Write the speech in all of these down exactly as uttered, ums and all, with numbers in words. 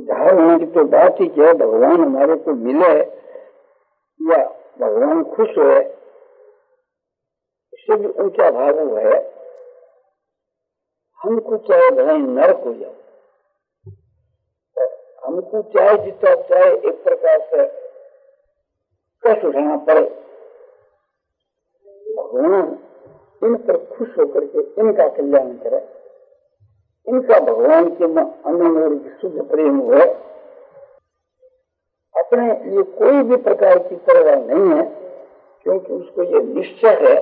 उद्धार होने की तो बात ही क्या, भगवान हमारे को मिले या भगवान खुश हो, इससे भी ऊंचा भाव वो है हमको चाहे भलाई नरक हो जाए, हमको चाहे जितना चाहे एक प्रकार से कष्ट उठाना पड़े, भगवान इन पर खुश होकर के इनका कल्याण करे, इनका भगवान के अनंत शुद्ध प्रेम हुए। अपने लिए कोई भी प्रकार की परवाह नहीं है, क्योंकि उसको ये निश्चय है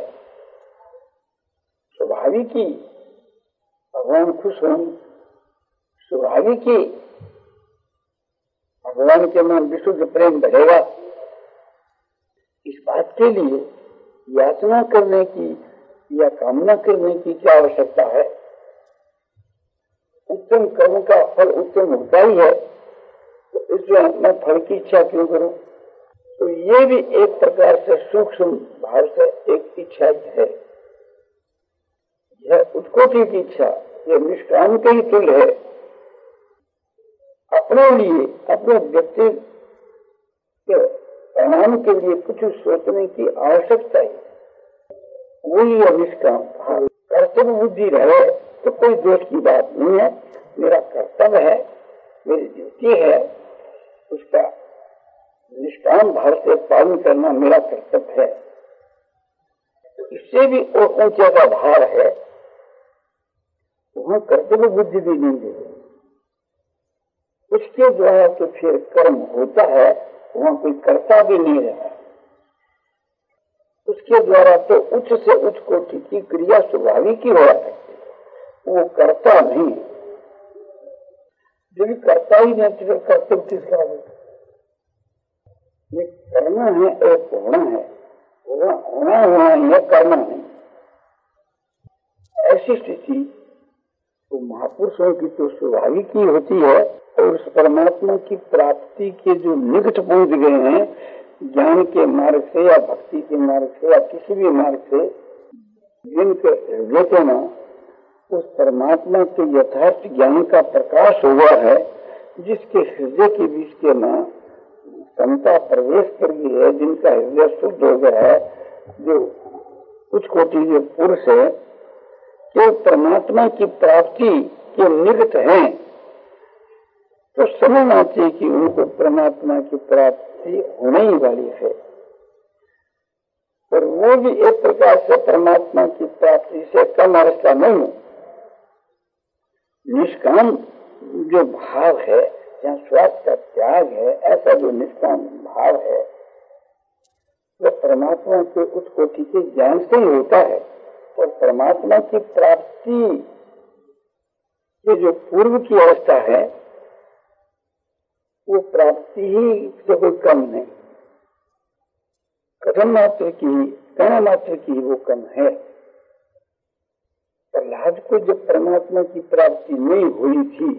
स्वाभाविक ही भगवान खुश होंगे, स्वाभाविक ही भगवान के मन विशुद्ध प्रेम बढ़ेगा। इस बात के लिए याचना करने की या कामना करने की क्या आवश्यकता है? उत्तम कर्म का फल उत्तम होता ही है, तो इसमें मैं फल की इच्छा क्यों करूं? तो ये भी एक प्रकार से सूक्ष्म भाव से एक इच्छा है, यह उत्कोटि की इच्छा, यह निष्काम के ही तुल्य है। अपने लिए, अपने व्यक्ति के परिणाम के लिए कुछ सोचने की आवश्यकता है, वही है निष्काम। कर्तव्य बुद्धि रहे तो कोई दोष की बात नहीं है, मेरा कर्तव्य है, मेरी ड्यूटी है, उसका निष्काम भाव से पालन करना मेरा कर्तव्य है। इससे भी ऊंचा का भाव है, वहां कर्तव्य बुद्धि भी नहीं देते, उसके द्वारा तो फिर कर्म होता है, वहां कोई कर्ता भी नहीं रहता, उसके द्वारा तो उच्च से उच्च कोटि की क्रिया स्वाभाविक ही हो सकती है, वो करता नहीं। जब करता ही नहीं तो कर्तव्य किसका होगा? ये करना है एक होना है, होना होना होना है, करना नहीं। ऐसी स्थिति तो महापुरुषों की तो स्वाभाविक ही होती है, और उस परमात्मा की प्राप्ति के जो निकट पहुंच गए हैं ज्ञान के मार्ग से या भक्ति के मार्ग से या किसी भी मार्ग से, जिनके हृदय में उस परमात्मा के यथार्थ ज्ञान का प्रकाश हुआ है, जिसके हृदय के बीच के में समता प्रवेश कर गई है, जिनका हृदय शुद्ध हो गया है, जो कुछ कोटि के पुरुष है, जो परमात्मा की प्राप्ति के निकट हैं, तो समझना चाहिए कि उनको परमात्मा की प्राप्ति होने ही वाली है। और वो भी एक प्रकार से परमात्मा की प्राप्ति से कम अवस्था नहीं है। निष्काम जो भाव है, जहाँ स्वार्थ का त्याग है, ऐसा जो निष्काम भाव है, वह परमात्मा के उस कोटि के ज्ञान से ही होता है। और परमात्मा की प्राप्ति ये जो पूर्व की अवस्था है, वो प्राप्ति ही से कोई कम नहीं, कथन मात्र की, कण मात्र की वो कम है। प्रहलाद को जब परमात्मा की प्राप्ति नहीं हुई थी,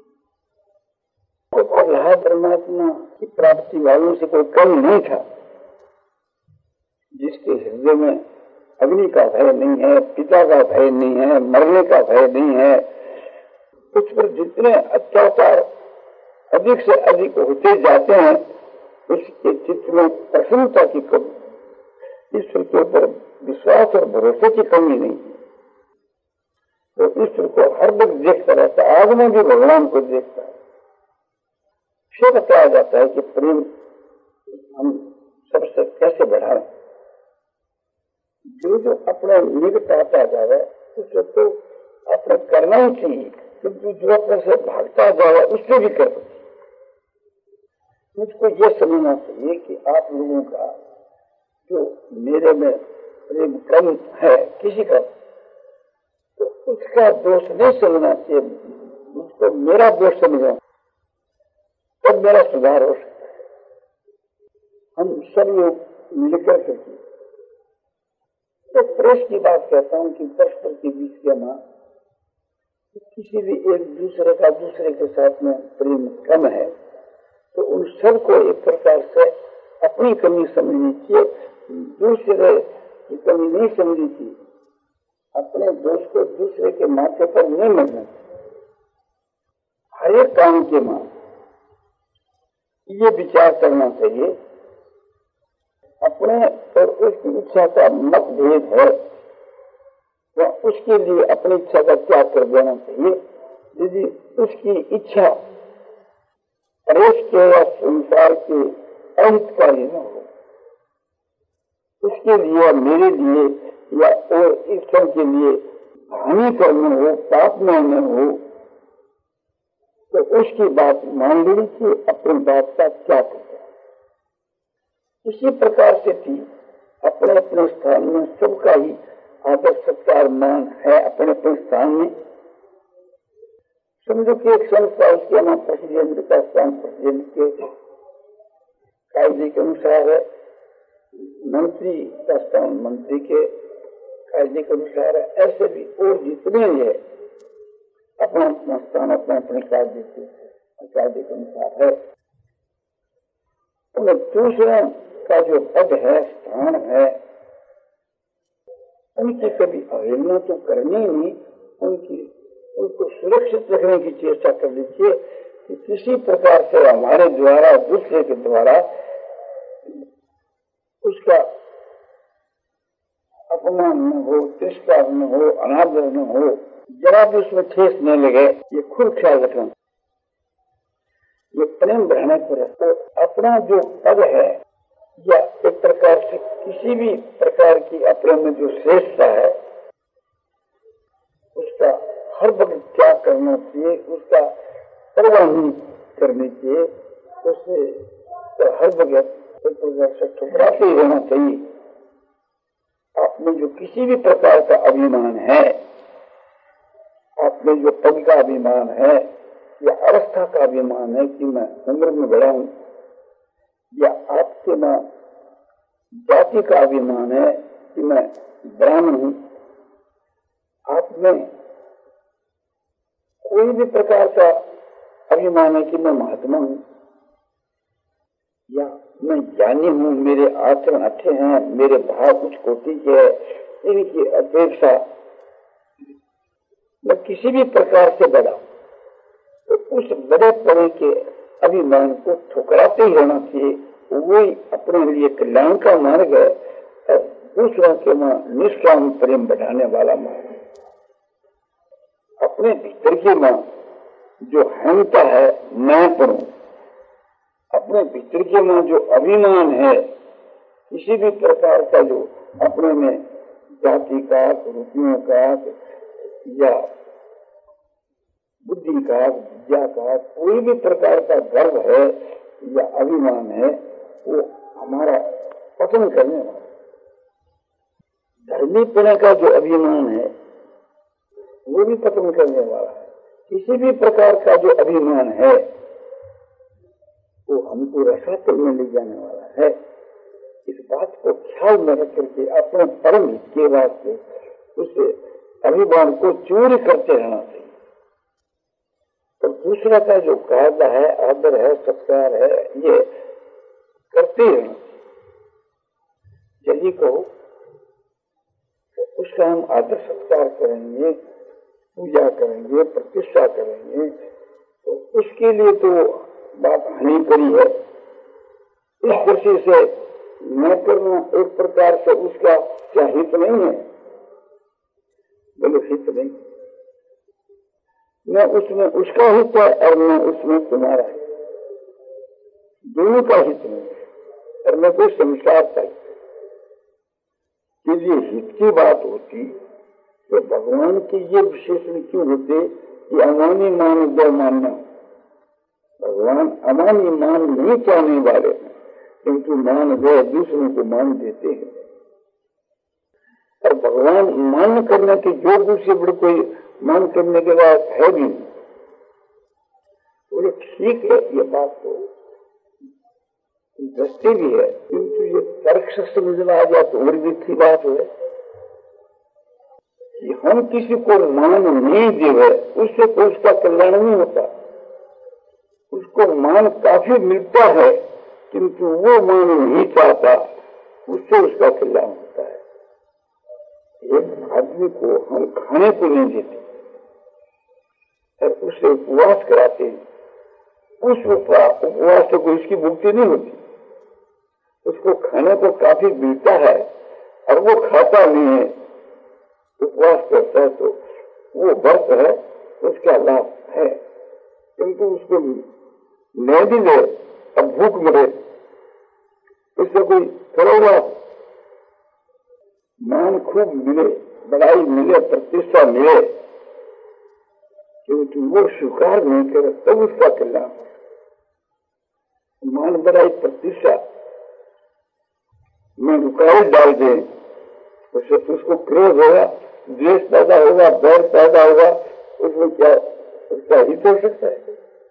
तो प्रहलाद परमात्मा की प्राप्ति वालों से कोई कम नहीं था। जिसके हृदय में अग्नि का भय नहीं है, पिता का भय नहीं है, मरने का भय नहीं है, उस पर जितने अत्याचार अधिक से अधिक होते जाते हैं, उसके चित्त में प्रसन्नता की कमी, ईश्वर के ऊपर विश्वास और भरोसे की कमी नहीं है। तो ईश्वर को हर वक्त देखता रहता है, आज में भी भगवान को देखता है। फिर बताया जाता है कि प्रेम हम सबसे कैसे बढ़ाएं। जो जो अपने निकट आता जाए उससे तो अपने करना ही चाहिए, क्योंकि जो अपने से भागता जाए उससे भी कर दो। मुझको ये समझना चाहिए कि आप लोगों का जो मेरे में प्रेम कम है किसी का, तो उसका दोष नहीं समझना चाहिए, मुझको मेरा दोष समझना, तब मेरा सुधार हो सकता है। हम सब लोग मिलकर करके तो प्रेस की बात कहता हूँ कि परस्पर के बीच के ना किसी भी एक दूसरे का दूसरे के साथ में प्रेम कम है, तो उन सबको एक प्रकार से अपनी कमी समझनी चाहिए, दूसरे की कमी नहीं समझनी चाहिए, अपने दोष को दूसरे के माथे पर नहीं मरना चाहिए। हर एक काम के मां ये विचार करना चाहिए। अपने और उसकी इच्छा का मतभेद है तो उसके लिए अपनी इच्छा का त्याग कर देना चाहिए। यदि उसकी इच्छा परेश के या संसार के अहितकारी न हो, उसके लिए मेरे लिए या और ईश्वर के लिए हानि करना हो, पाप में न हो, तो उसकी बात मान लेनी चाहिए, अपनी बात का त्याग कर देना। इसी प्रकार से भी अपने अपने स्थान में सबका ही आदर सत्कार मान है। अपने अपने स्थान में समझो कि एक संस्था उसके नाम प्रेसिडेंट का स्थान प्रेसिडेंट के कायदे के अनुसार है, मंत्री का स्थान मंत्री के कायदे के अनुसार है। ऐसे भी और जितने है अपना अपना स्थान अपने अपने कायदे के कायदे के अनुसार है। उन्हें दूसरों का जो पद है, स्थान है, उनकी कभी अवहेलना तो करनी नहीं, उनकी उनको सुरक्षित रखने की चेष्टा कर लीजिए कि किसी प्रकार से हमारे द्वारा दूसरे के द्वारा उसका अपमान न हो, तिरस्कार न हो, अनादर न हो, जरा भी उसमें ठेस न लगे, ये खुद ख्याल रखना। ये प्रेम बढ़ाने पर तो अपना जो पद है या एक प्रकार से किसी भी प्रकार की अपने में जो श्रेष्ठता है उसका हर वक्त त्याग करना चाहिए, उसका परवाह नहीं करनी चाहिए, उससे तो हर वक्त एक प्रकार से ठुकराते ही रहना चाहिए। आप में जो किसी भी प्रकार का अभिमान है, आप में जो पद का अभिमान है या अवस्था का अभिमान है कि मैं उम्र में बड़ा हूं, या आपके में जाति का अभिमान है कि मैं ब्राह्मण हूं, आप में कोई भी प्रकार का अभिमान है कि मैं महात्मा हूं या मैं ज्ञानी हूं, मेरे आचरण अच्छे हैं, मेरे भाव उच्च कोटि के है, इनकी अपेक्षा मैं किसी भी प्रकार से बड़ा, तो उस बड़े पड़े के अभिमान को ठुकराते ही रहना चाहिए। वही अपने लिए कल्याण का मार्ग है और दूसरों के मां निष्काम प्रेम बढ़ाने वाला मार्ग। अपने भीतर की मां जो अहंता है, मैं पढ़ू, अपने भीतर की मां जो अभिमान है, किसी भी प्रकार का जो अपने में जाति का, रुपयों का या बुद्धि का, विद्या का, कोई भी प्रकार का गर्व है या अभिमान है, वो हमारा पतन करने वाला। धर्मीपने का जो अभिमान है वो भी पतन करने वाला है। किसी भी प्रकार का जो अभिमान है वो हमको रसातल में ले जाने वाला है। इस बात को ख्याल में रख करके अपने परम हित के वास्ते उस अभिमान को चूर करते रहना चाहिए। और दूसरा का जो कायदा है, आदर है, सत्कार है, ये करते रहना चाहिए। यदि कहो तो उसका हम आदर सत्कार करेंगे, पूजा करेंगे, प्रतिष्ठा करेंगे, तो उसके लिए तो बात हानि करी है। इस दृष्टि से न करना एक प्रकार से उसका क्या हित नहीं है? बोलो हित नहीं। न उसमें उसका हित है और न उसमें तुम्हारा हित, दोनों का हित नहीं है और न कोई संसार का हित। यदि हित की बात होती तो भगवान के ये विशेषण क्यों होते कि अमानी मान दो मानना। भगवान अमानी मान नहीं चाहने वाले हैं, किंतु मान गए दूसरों को मान देते हैं। और भगवान मान करने के जो से बड़े कोई मान करने के बाद है भी नहीं। बोले ठीक है, ये बात तो दृष्टि भी है, किंतु ये तर्क से समझना आ जाए तो और भी अच्छी बात है कि हम किसी को मान नहीं देवे, उससे कोई उसका कल्याण नहीं होता। उसको मान काफी मिलता है किंतु वो मान नहीं चाहता, उससे उसका कल्याण होता है। एक आदमी को हम खाने को नहीं देते और उसे उपवास कराते हैं, उस उपवास से कोई उसकी मुक्ति नहीं होती। उसको खाने को काफी मिलता है और वो खाता नहीं है, उपवास करता है, तो वो व्रत है, उसका लाभ है। किंतु उसको नहीं भी ले, अब भूख मरे, उससे कोई थोड़ा हुआ मान खूब मिले, बड़ाई मिले, प्रतिष्ठा मिले, क्योंकि वो स्वीकार नहीं करे तब उसका कल्याण। मान बड़ाई प्रतिष्ठा में रुकावट डाल दे, उससे उसको क्रोध होगा, द्वेष पैदा होगा, बैर पैदा होगा, उसमें क्या उसका हित हो सकता है?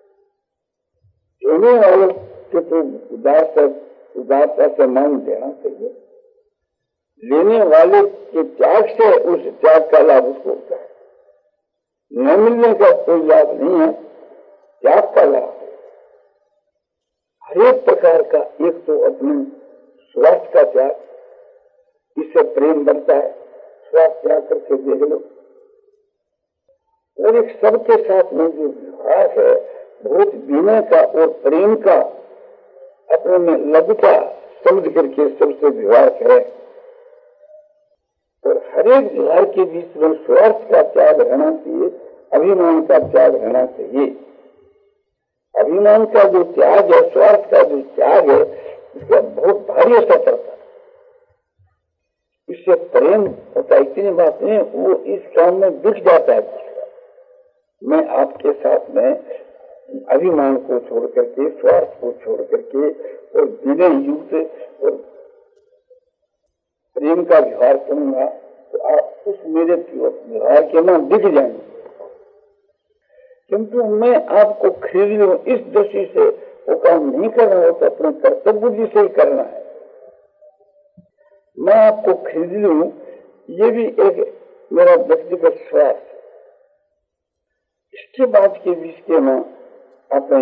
लेने वालों के तो उदारता उदारता से मान देना चाहिए। लेने वाले के त्याग से उस त्याग का लाभ उसको होता है। न मिलने का कोई लाभ नहीं है, त्याग का लाभ है। हर एक प्रकार का, एक तो अपने स्वास्थ्य का त्याग, इससे प्रेम बढ़ता है, स्वास्थ्य त्याग करके देख लो। और एक सबके साथ में जो व्यवहार है, बहुत विनय का और प्रेम का, अपने में लघुता समझ करके सबसे व्यवहार है। और हर एक व्यवहार के बीच में स्वार्थ का त्याग रहना चाहिए, अभिमान का त्याग रहना चाहिए। अभिमान का जो त्याग है, स्वार्थ का जो त्याग है, इसका बहुत भारी असर पड़ता है। इससे प्रेम होता है, इतनी बात नहीं, वो इस काम में दिख जाता है। मैं आपके साथ में अभिमान को छोड़ करके, स्वार्थ को छोड़ करके और विनय युक्त और प्रेम का व्यवहार करूंगा, तो आप उस मेरे व्यवहार के नाम दिख जाएंगे। किंतु मैं आपको खरीद लूं, इस दृष्टि से वो काम नहीं करना हो, तो अपने कर्तव्य बुद्धि से ही करना है। मैं आपको खरीद लूं, ये भी एक मेरा व्यक्तिगत स्वार्थ। इसके बाद के बीच के मैं अपने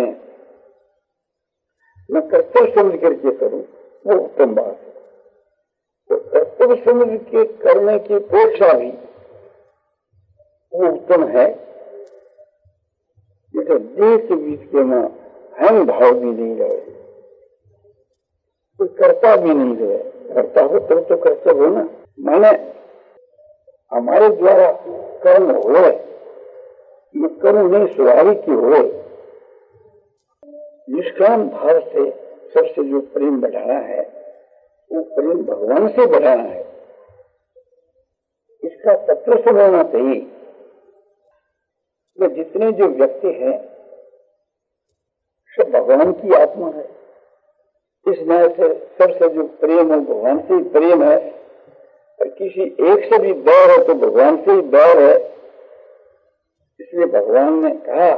मैं कर्तव्य समझ करके करूं, वो उत्तम बात है। तो कर्तव्य समझ के करने की अपेक्षा भी वो उत्तम है। जैसे देह के बीच के में हम भाव भी नहीं रहे, कोई कर्ता भी नहीं रहे, कर्ता हो तो, तो कर्तव्य हो ना। माने हमारे द्वारा कर्म हो, कर्म नहीं स्वाभाविक की हो, निष्काम भाव से सबसे जो प्रेम बढ़ाना है, वो प्रेम भगवान से बढ़ाना है। इसका तत्व सब होना चाहिए। तो जितने जो व्यक्ति हैं, सब भगवान की आत्मा है। इस न्याय से सबसे जो प्रेम है, भगवान से ही प्रेम है। और किसी एक से भी बैर है तो भगवान से ही बैर है। इसलिए भगवान ने कहा,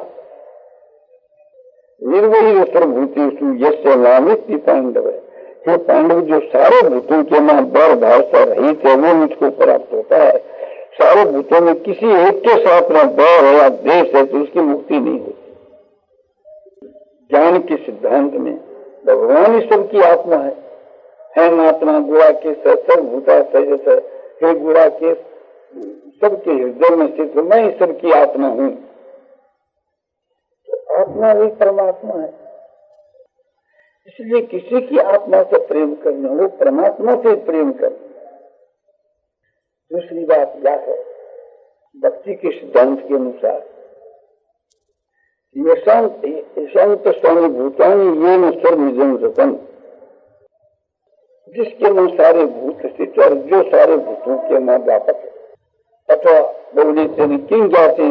निर्वही सर्वभूतेषु यस्य नामेति पांडव, हे पांडव, जो सारे भूतों के मां बैर भाव से रहित है, वो मुझको प्राप्त होता है। सारे भूतों में किसी एक के साथ में बैर है या द्वेष है तो उसकी मुक्ति नहीं होती। ज्ञान के सिद्धांत में भगवान ही सबकी आत्मा है। है आत्मा गुड़ा के सर्वभूता सजस, हे गुड़ा के सबके हृदय में स्थित, मैं ही सबकी आत्मा हूँ। तो आत्मा वही परमात्मा है। इसलिए किसी की आत्मा से प्रेम करना, वो परमात्मा से प्रेम करना। दूसरी बात यह है, भक्ति के सिद्धांत के अनुसार यशांत स्वामी भूतानी ये न सर्वजन रतन, जिसके में सारे भूत स्थित और जो सारे भूतों के मां व्यापक है। अथवा बोलने से किन जाते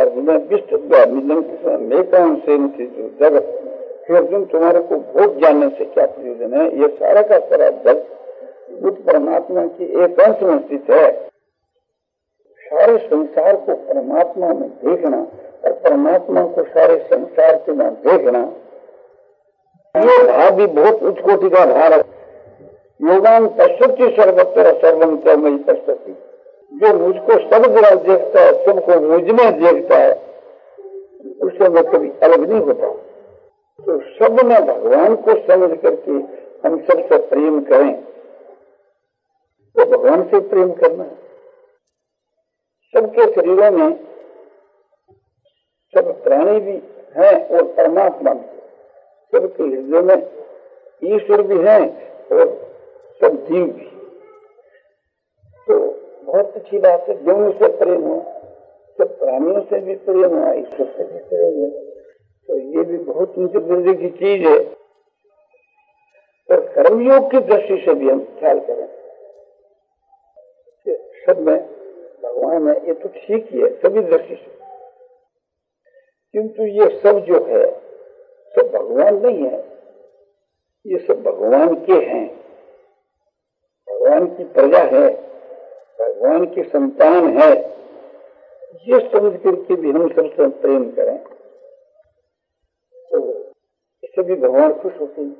जगत, फिर अर्जुन तुम्हारे को बहुत जानने से क्या प्रयोजन है? ये सारा का सारा जगत बुद्ध परमात्मा की एक अंश में स्थित है। सारे संसार को परमात्मा में देखना और परमात्मा को सारे संसार के में देखना, ये भाव भी बहुत उच्च कोटि का भाव है। योगान पश्यति सर्वत्र सर्वम च मयि पश्यति, जो मुझको सब जगह देखता है, सबको मुझ में देखता है, उससे मैं कभी अलग नहीं होता। तो सब में भगवान को समझ करके हम सबसे प्रेम करें, तो भगवान से प्रेम करना है। सबके शरीरों में सब प्राणी भी हैं और परमात्मा भी, सबके हृदय में ईश्वर भी है और सब जीव भी। तो बहुत अच्छी बात है, जीवों से प्रेम हो, सब प्राणियों से भी प्रेम हो, ईश्वर से भी प्रेम हो, तो ये भी बहुत ऊंचे दर्जे की चीज है। और कर्मयोग की दृष्टि से भी हम ख्याल करें, सब में भगवान है, ये तो ठीक ही है सभी दृष्टि से, किंतु ये सब जो है सब भगवान नहीं है, ये सब भगवान के हैं, भगवान की प्रजा है, भगवान की संतान है। ये समझ करके भी हम सबसे प्रेम करें तो इससे भी भगवान खुश होते हैं।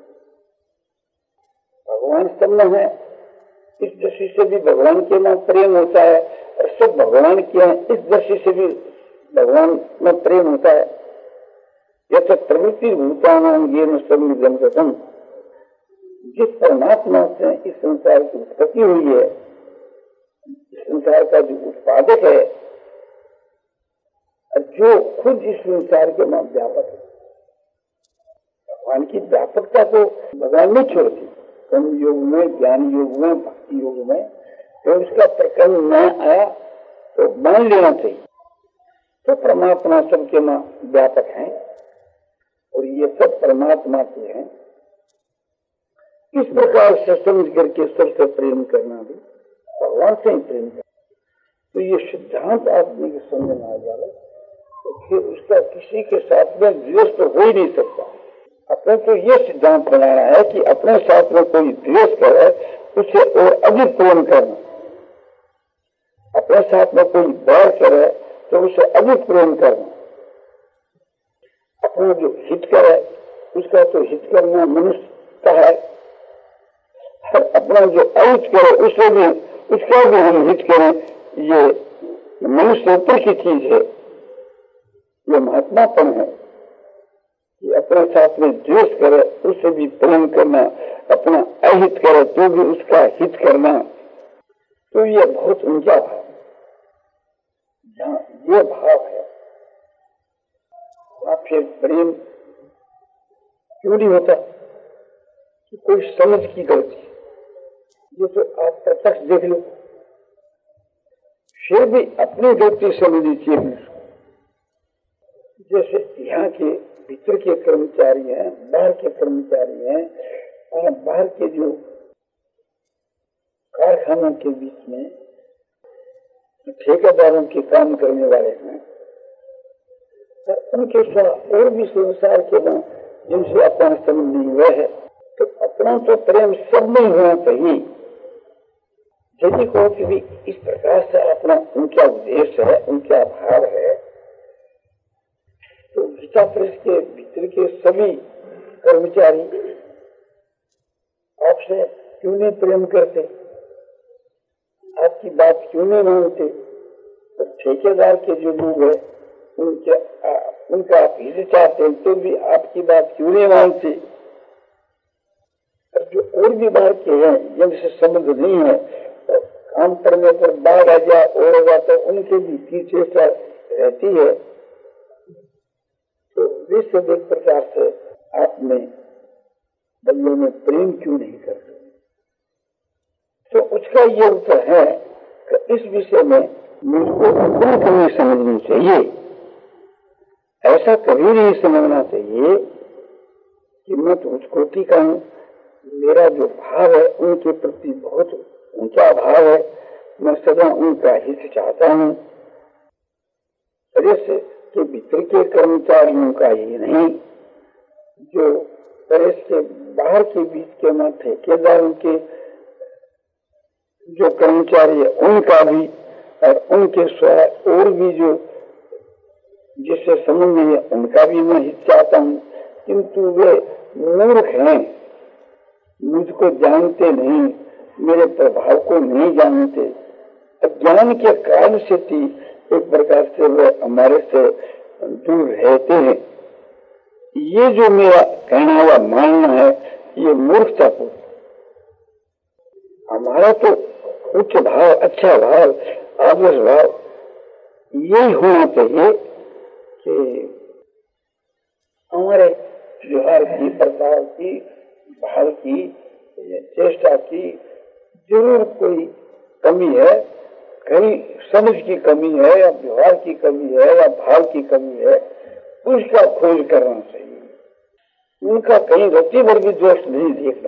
भगवान सब में है, इस दृष्टि से भी भगवान के में प्रेम होता है, और सब भगवान के हैं इस दृष्टि से भी भगवान में प्रेम होता है। यह प्रवृत्ति भूतानां येन सन्निधं कृतं, जिस परमात्मा से इस संसार की उत्पत्ति हुई है, इस संसार का जो उत्पादक है, जो खुद इस संसार के नाम व्यापक है, भगवान की व्यापकता को भगवान नहीं छोड़ती। कर्म योग में, ज्ञान योग में, भक्ति योग में तो उसका प्रकरण न आया तो मान लेना चाहिए। तो परमात्मा सबके नाम व्यापक है और ये सब परमात्मा के हैं, इस प्रकार से समझ करके सबसे प्रेम करना भी भगवान से ही प्रेम करना। तो ये सिद्धांत आदमी के समझ में आ जाए तो फिर उसका किसी के साथ में द्वेष तो हो ही नहीं सकता। अपने तो ये सिद्धांत बनाना है कि अपने साथ में कोई द्वेष करे उसे और अधिक प्रेम करना, अपने साथ में कोई बैर करे तो उसे अधिक प्रेम करना, अपना जो हित करे उसका तो हित करना मनुष्य का है, अपना जो अहित करे उसे भी उसका भी हम हित करें, ये मनुष्य ऊपर की चीज है, ये महात्मापन है कि अपने साथ में द्वेष करे उसे भी प्रेम करना, अपना अहित करे तो भी उसका हित करना। तो ये बहुत ऊंचा भाव, जहाँ ये भाव है वहां फिर प्रेम क्यों नहीं होता कि कोई समझ की गलती, ये तो आप प्रत्यक्ष देख लो, फिर भी अपनी गलती समझनी चाहिए। जैसे यहाँ के भीतर के कर्मचारी हैं, बाहर के कर्मचारी हैं, और बाहर के जो कारखानों के बीच में ठेकेदारों के काम करने वाले हैं, तो उनके साथ और भी संसार के लोग जिनसे अपना समझ नहीं हुआ है, तो अपना तो प्रेम सब में होना चाहिए। यदि को भी इस प्रकार से अपना उनका उद्देश्य है, उनका भाव है, तो गीता प्रेस के भीतर के सभी कर्मचारी आपसे क्यों नहीं प्रेम करते, आपकी बात क्यों नहीं मानते? तो ठेकेदार के जो लोग हैं उनके आ, उनका आप हित चाहते हैं तो भी आपकी बात क्यों नहीं मानते? और जो और भी बाहर के हैं जिनसे संबंध नहीं है, तो काम करने पर बाढ़ आ जाए और होगा तो उनके भी पीछे रहती है। तो विश्व एक प्रकार से आप में बंदों में प्रेम क्यों नहीं करते? तो उसका ये उत्तर है कि इस विषय में मुझको अपनी कमी समझनी चाहिए। ऐसा कभी नहीं समझना चाहिए कि मैं तो उस कोटि का हूँ, मेरा जो भाव है उनके प्रति बहुत ऊंचा भाव है, मैं सदा उनका हित चाहता हूँ। प्रेस के भीतर के कर्मचारियों का ही नहीं, जो प्रेस के बाहर के बीच के में ठेकेदारों के जो कर्मचारी है उनका भी, और उनके स्वयं और भी जो जिससे संबंध है उनका भी मैं हित चाहता हूँ, किंतु वे मूर्ख हैं, मुझको जानते नहीं, मेरे प्रभाव को नहीं जानते, अज्ञान के कारण से थी एक प्रकार से वे हमारे से दूर रहते हैं। ये जो मेरा कहना हुआ मानना है ये मूर्खतापूर्ण। हमारा तो उच्च भाव, अच्छा भाव, आदर्श भाव यही होना चाहिए कि हमारे व्यवहार की, प्रकार की, भाव की, चेष्टा की जरूर कोई कमी है, कहीं समझ की कमी है या व्यवहार की कमी है या भाव की कमी है, उसका खोज करना चाहिए। उनका कहीं रति भर भी दोष नहीं देखना।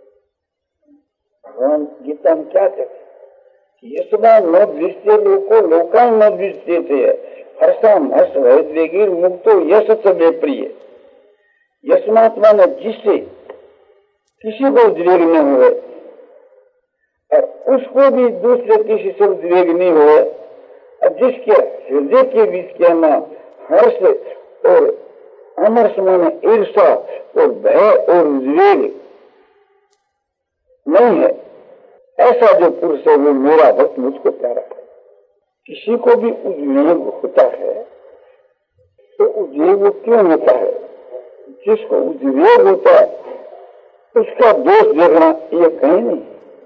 भगवान गीता में क्या कहते, यशमा न दृष्टि लोको लोका न दृष्टि थे हर्षम हर्ष भयद्वेगी मुक्तो यश से प्रिय। यशमात्मा न जिससे किसी को उद्वेग न हुए और उसको भी दूसरे किसी से उद्वेग नहीं हुए, और जिसके हृदय के बीच के न हर्ष और अमर्ष माने ईर्षा और भय और उद्वेग नहीं है, ऐसा जो पुरुष है वो मेरा भक्त मुझको प्यारा है। किसी को भी उद्वेग होता है तो उद्वेग क्यों होता है? जिसको उद्वेग होता है उसका दोष देखना ये कहीं नहीं।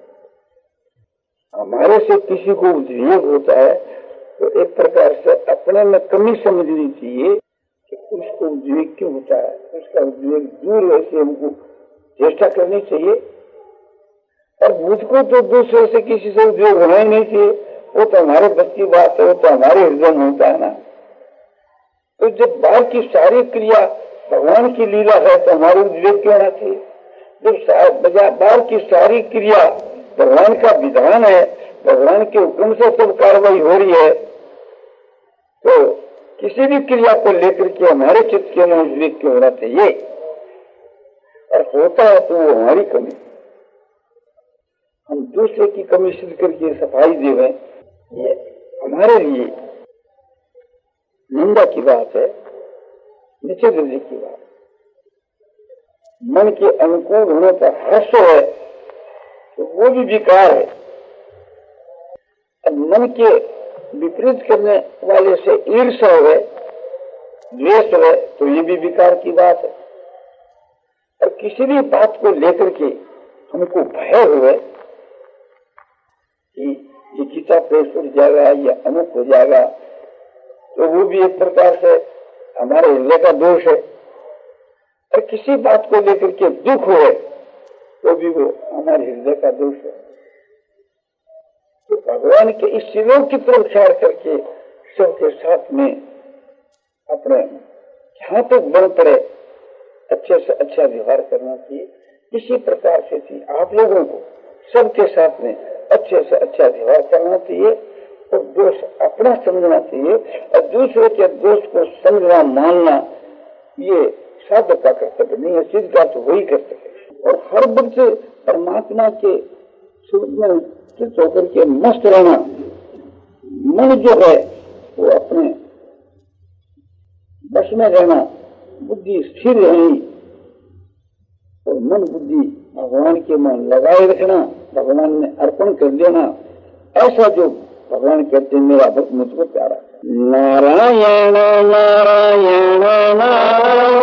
हमारे से किसी को उद्वेग होता है तो एक प्रकार से अपने में कमी समझनी चाहिए कि उसको उद्वेग क्यों होता है, उसका उद्वेग दूर ऐसे हमको चेष्टा करनी चाहिए। और मुझको तो दूसरे से किसी से उद्वेग होना ही नहीं चाहिए, वो तो हमारे बस की बात है, वो तो हमारे हृदय में होता है ना। तो जब बाहर की सारी क्रिया भगवान की लीला है तो हमारे उद्वेग क्यों होना चाहिए? जब बाहर की सारी क्रिया भगवान का विधान है, भगवान के हुक्म से सब कार्रवाई हो रही है, तो किसी भी क्रिया को लेकर के हमारे चित्त के में उद्वेग क्यों होना चाहिए? और होता है तो वो हमारी कमी, हम दूसरे की कमी सिद्ध करके सफाई देवे, ये हमारे लिए निंदा की बात है, नीचे गिरने की बात। मन के अनुकूल होने पर हर्ष है तो वो भी विकार है, और मन के विपरीत करने वाले से ईर्ष्या है, द्वेष है, तो ये भी विकार की बात है। और किसी भी बात को लेकर के हमको भय हुए कि ये गीता प्रेस उठ जाएगा, ये अमुक हो जाएगा, तो वो भी एक प्रकार से हमारे हृदय का दोष है। और किसी बात को लेकर के दुख हुए तो भी वो हमारे हृदय का दोष है। तो भगवान के इस शिवों की तरफ ख्याल करके सबके साथ में अपने जहाँ तक बल पड़े अच्छे से अच्छा व्यवहार करना चाहिए। इसी प्रकार से थी आप लोगों को सबके साथ में अच्छे से अच्छा व्यवहार करना चाहिए और दोष अपना समझना चाहिए, और दूसरे के दोष को समझना मानना ये साधु का कर्तव्य नहीं है, सिद्ध का तो वही कर सके। और हर वक्त परमात्मा के स्वरूप में स्थित होकर के मस्त रहना, मन जो है वो अपने बस में रहना, बुद्धि स्थिर रहनी और मन बुद्धि भगवान के मन लगाए रखना, भगवान में अर्पण कर देना, ऐसा जो भगवान कहते हैं मेरा भक्त मुझको प्यारा। नारायण नारायण नारायण